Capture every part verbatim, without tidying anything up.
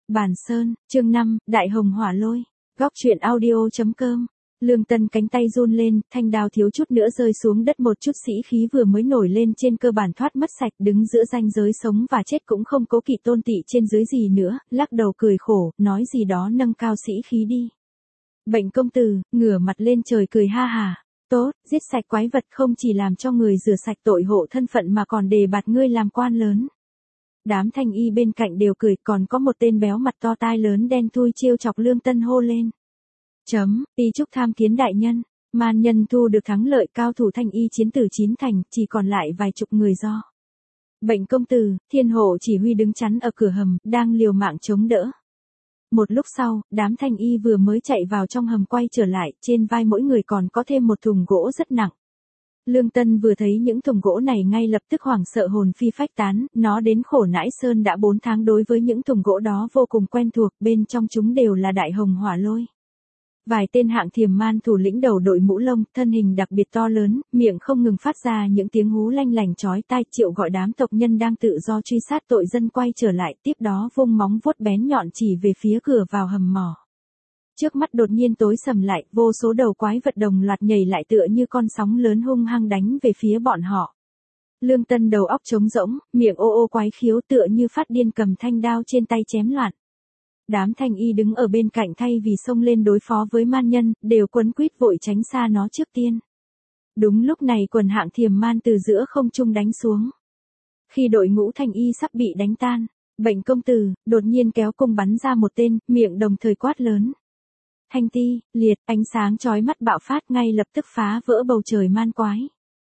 Bàn Sơn, chương năm, Đại Hồng Hỏa Lôi. Góc truyện audio.com. Lương Tân cánh tay run lên, thanh đao thiếu chút nữa rơi xuống đất, một chút sĩ khí vừa mới nổi lên trên cơ bản thoát mất sạch, đứng giữa ranh giới sống và chết cũng không cố kỵ tôn tị trên dưới gì nữa, lắc đầu cười khổ, nói gì đó nâng cao sĩ khí đi. Bệnh công tử, ngửa mặt lên trời cười ha hà. Tốt, giết sạch quái vật không chỉ làm cho người rửa sạch tội hộ thân phận mà còn đề bạt ngươi làm quan lớn. Đám thanh y bên cạnh đều cười, còn có một tên béo mặt to tai lớn đen thui trêu chọc Lương Tân hô lên. Chấm, ti chúc tham kiến đại nhân. Man nhân thu được thắng lợi, cao thủ thanh y chiến tử chín thành, chỉ còn lại vài chục người do. Bệnh công tử, thiên hộ chỉ huy đứng chắn ở cửa hầm, đang liều mạng chống đỡ. Một lúc sau, đám thanh y vừa mới chạy vào trong hầm quay trở lại, trên vai mỗi người còn có thêm một thùng gỗ rất nặng. Lương Tân vừa thấy những thùng gỗ này ngay lập tức hoảng sợ hồn phi phách tán, nó đến khổ nãi sơn đã bốn tháng đối với những thùng gỗ đó vô cùng quen thuộc, bên trong chúng đều là đại hồng hỏa lôi. Vài tên hạng thiềm man thủ lĩnh đầu đội mũ lông, thân hình đặc biệt to lớn, miệng không ngừng phát ra những tiếng hú lanh lành chói tai, triệu gọi đám tộc nhân đang tự do truy sát tội dân quay trở lại, tiếp đó vung móng vuốt bén nhọn chỉ về phía cửa vào hầm mỏ. Trước mắt đột nhiên tối sầm lại, vô số đầu quái vật đồng loạt nhảy lại tựa như con sóng lớn hung hăng đánh về phía bọn họ. Lương Tân đầu óc trống rỗng, miệng ô ô quái khiếu tựa như phát điên cầm thanh đao trên tay chém loạn. Đám thanh y đứng ở bên cạnh thay vì xông lên đối phó với man nhân, đều quấn quýt vội tránh xa nó trước tiên. Đúng lúc này quần hạng thiềm man từ giữa không trung đánh xuống. Khi đội ngũ thanh y sắp bị đánh tan, bệnh công tử đột nhiên kéo cung bắn ra một tên, miệng đồng thời quát lớn. Thanh ti, liệt, ánh sáng chói mắt bạo phát ngay lập tức phá vỡ bầu trời man quái.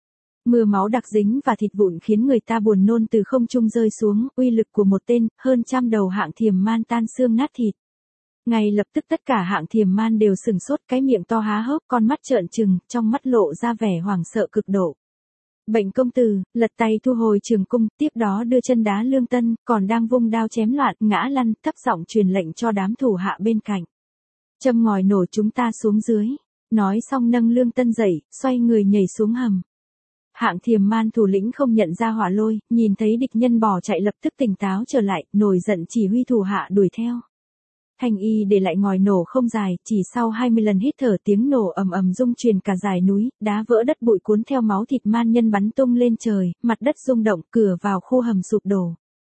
Mưa máu đặc dính và thịt vụn khiến người ta buồn nôn từ không trung rơi xuống, uy lực của một tên, hơn trăm đầu hạng thiềm man tan xương nát thịt. Ngay lập tức tất cả hạng thiềm man đều sừng sốt, cái miệng to há hốc, con mắt trợn trừng, trong mắt lộ ra vẻ hoảng sợ cực độ. Bệnh công tử, lật tay thu hồi trường cung, tiếp đó đưa chân đá Lương Tân, còn đang vung đao chém loạn, ngã lăn, thấp giọng truyền lệnh cho đám thủ hạ bên cạnh. Châm ngòi nổ chúng ta xuống dưới. Nói xong nâng Lương Tân dậy, xoay người nhảy xuống hầm. Hạng thiềm man thủ lĩnh không nhận ra hỏa lôi, nhìn thấy địch nhân bỏ chạy lập tức tỉnh táo trở lại, nổi giận chỉ huy thủ hạ đuổi theo. Thanh y để lại ngòi nổ không dài, chỉ sau hai mươi lần hít thở tiếng nổ ầm ầm rung truyền cả dải núi, đá vỡ đất bụi cuốn theo máu thịt man nhân bắn tung lên trời, mặt đất rung động, cửa vào khu hầm sụp đổ.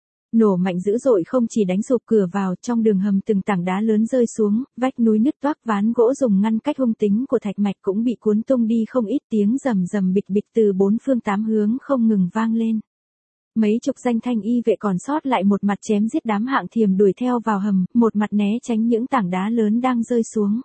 Nổ mạnh dữ dội không chỉ đánh sụp cửa vào, trong đường hầm từng tảng đá lớn rơi xuống, vách núi nứt toác, ván gỗ dùng ngăn cách hung tính của thạch mạch cũng bị cuốn tung đi không ít, tiếng rầm rầm bịch bịch từ bốn phương tám hướng không ngừng vang lên. Mấy chục danh thanh y vệ còn sót lại một mặt chém giết đám hạng thiềm đuổi theo vào hầm, một mặt né tránh những tảng đá lớn đang rơi xuống.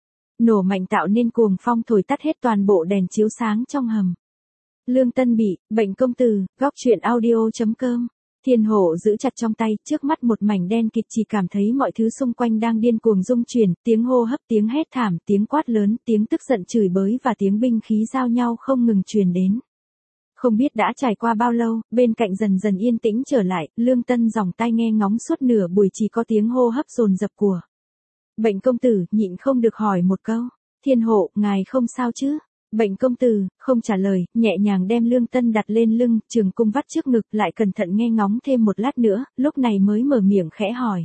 Nổ mạnh tạo nên cuồng phong thổi tắt hết toàn bộ đèn chiếu sáng trong hầm. Lương Tân bị, bệnh công tử, góc truyện audio.com. Thiên hộ giữ chặt trong tay, trước mắt một mảnh đen kịt, chỉ cảm thấy mọi thứ xung quanh đang điên cuồng rung chuyển, tiếng hô hấp, tiếng hét thảm, tiếng quát lớn, tiếng tức giận chửi bới và tiếng binh khí giao nhau không ngừng truyền đến. Không biết đã trải qua bao lâu, bên cạnh dần dần yên tĩnh trở lại, Lương Tân dòng tai nghe ngóng suốt nửa buổi chỉ có tiếng hô hấp dồn dập của. Bệnh công tử, nhịn không được hỏi một câu. Thiên hộ, ngài không sao chứ? Bệnh công tử, không trả lời, nhẹ nhàng đem Lương Tân đặt lên lưng, trường cung vắt trước ngực, lại cẩn thận nghe ngóng thêm một lát nữa, lúc này mới mở miệng khẽ hỏi.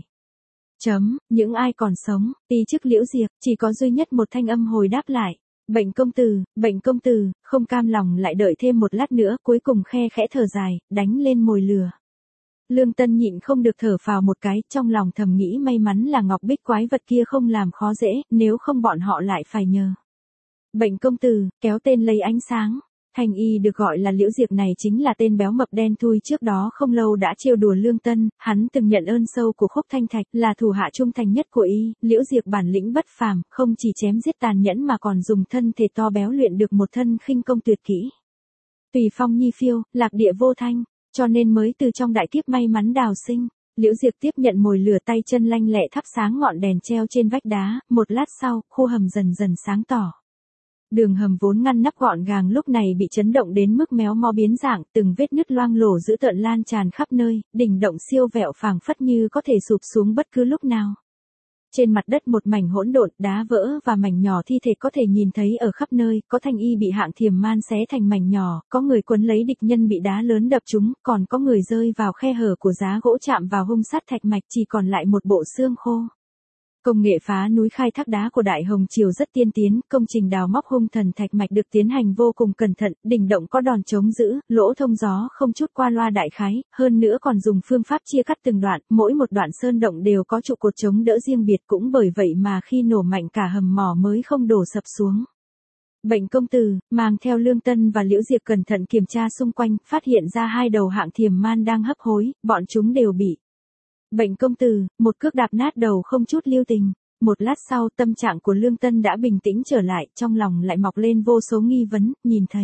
Chấm, những ai còn sống, ti chức Liễu Diệp, chỉ có duy nhất một thanh âm hồi đáp lại. Bệnh công tử, bệnh công tử, không cam lòng lại đợi thêm một lát nữa, cuối cùng khe khẽ thở dài, đánh lên mồi lửa. Lương Tân nhịn không được thở phào một cái, trong lòng thầm nghĩ may mắn là ngọc bích quái vật kia không làm khó dễ, nếu không bọn họ lại phải nhờ. Bệnh công tử, kéo tên lấy ánh sáng. Thanh y được gọi là Liễu Diệp này chính là tên béo mập đen thui trước đó không lâu đã trêu đùa Lương Tân, hắn từng nhận ơn sâu của Khúc Thanh Thạch, là thủ hạ trung thành nhất của y. Liễu Diệp bản lĩnh bất phàm, không chỉ chém giết tàn nhẫn mà còn dùng thân thể to béo luyện được một thân khinh công tuyệt kỹ. Tùy phong nhi phiêu, lạc địa vô thanh, cho nên mới từ trong đại kiếp may mắn đào sinh. Liễu Diệp tiếp nhận mồi lửa, tay chân lanh lẹ thắp sáng ngọn đèn treo trên vách đá, một lát sau, khu hầm dần dần sáng tỏ. Đường hầm vốn ngăn nắp gọn gàng lúc này bị chấn động đến mức méo mó biến dạng, từng vết nứt loang lổ dữ tợn lan tràn khắp nơi, đỉnh động siêu vẹo phảng phất như có thể sụp xuống bất cứ lúc nào. Trên mặt đất một mảnh hỗn độn, đá vỡ và mảnh nhỏ thi thể có thể nhìn thấy ở khắp nơi, có thanh y bị hạng thiềm man xé thành mảnh nhỏ, có người quấn lấy địch nhân bị đá lớn đập trúng, còn có người rơi vào khe hở của giá gỗ chạm vào hung sắt thạch mạch chỉ còn lại một bộ xương khô. Công nghệ phá núi khai thác đá của Đại Hồng Triều rất tiên tiến, công trình đào móc hung thần thạch mạch được tiến hành vô cùng cẩn thận, đỉnh động có đòn chống giữ, lỗ thông gió không chút qua loa đại khái, hơn nữa còn dùng phương pháp chia cắt từng đoạn, mỗi một đoạn sơn động đều có trụ cột chống đỡ riêng biệt, cũng bởi vậy mà khi nổ mạnh cả hầm mỏ mới không đổ sập xuống. Bệnh công tử, mang theo Lương Tân và Liễu Diệp cẩn thận kiểm tra xung quanh, phát hiện ra hai đầu hạng thiềm man đang hấp hối, bọn chúng đều bị Bệnh công tử, một cước đạp nát đầu không chút lưu tình. Một lát sau tâm trạng của Lương Tân đã bình tĩnh trở lại, trong lòng lại mọc lên vô số nghi vấn, nhìn thấy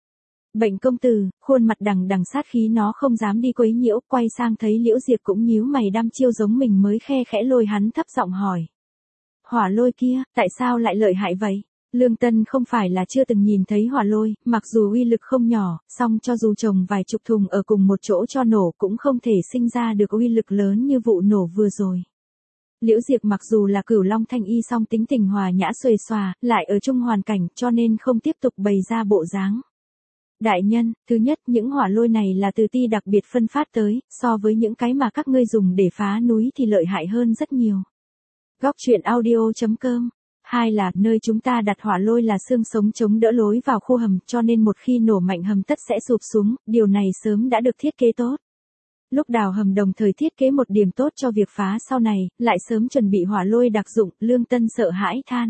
Bệnh công tử, khuôn mặt đằng đằng sát khí nó không dám đi quấy nhiễu, quay sang thấy Liễu Diệp cũng nhíu mày đăm chiêu giống mình mới khe khẽ lôi hắn thấp giọng hỏi. Hỏa lôi kia, tại sao lại lợi hại vậy? Lương Tân không phải là chưa từng nhìn thấy hỏa lôi, mặc dù uy lực không nhỏ, song cho dù trồng vài chục thùng ở cùng một chỗ cho nổ cũng không thể sinh ra được uy lực lớn như vụ nổ vừa rồi. Liễu Diệp mặc dù là Cửu Long Thanh Y song tính tình hòa nhã xuề xòa, lại ở chung hoàn cảnh cho nên không tiếp tục bày ra bộ dáng. Đại nhân, thứ nhất những hỏa lôi này là từ ti đặc biệt phân phát tới, so với những cái mà các ngươi dùng để phá núi thì lợi hại hơn rất nhiều. Góc truyện audio chấm com. Hai là, nơi chúng ta đặt hỏa lôi là xương sống chống đỡ lối vào khu hầm, cho nên một khi nổ mạnh hầm tất sẽ sụp xuống, điều này sớm đã được thiết kế tốt. Lúc đào hầm đồng thời thiết kế một điểm tốt cho việc phá sau này, lại sớm chuẩn bị hỏa lôi đặc dụng, Lương Tân sợ hãi than.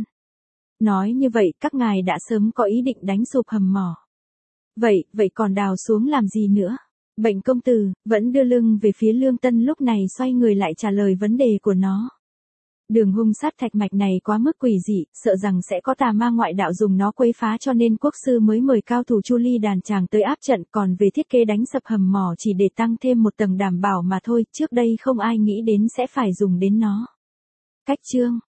Nói như vậy, các ngài đã sớm có ý định đánh sụp hầm mỏ. Vậy, vậy còn đào xuống làm gì nữa? Bệnh công tử, vẫn đưa lưng về phía Lương Tân lúc này xoay người lại trả lời vấn đề của nó. Đường hung sát thạch mạch này quá mức quỷ dị, sợ rằng sẽ có tà ma ngoại đạo dùng nó quấy phá cho nên quốc sư mới mời cao thủ Chu Ly đàn tràng tới áp trận, còn về thiết kế đánh sập hầm mỏ chỉ để tăng thêm một tầng đảm bảo mà thôi, trước đây không ai nghĩ đến sẽ phải dùng đến nó. Cách chương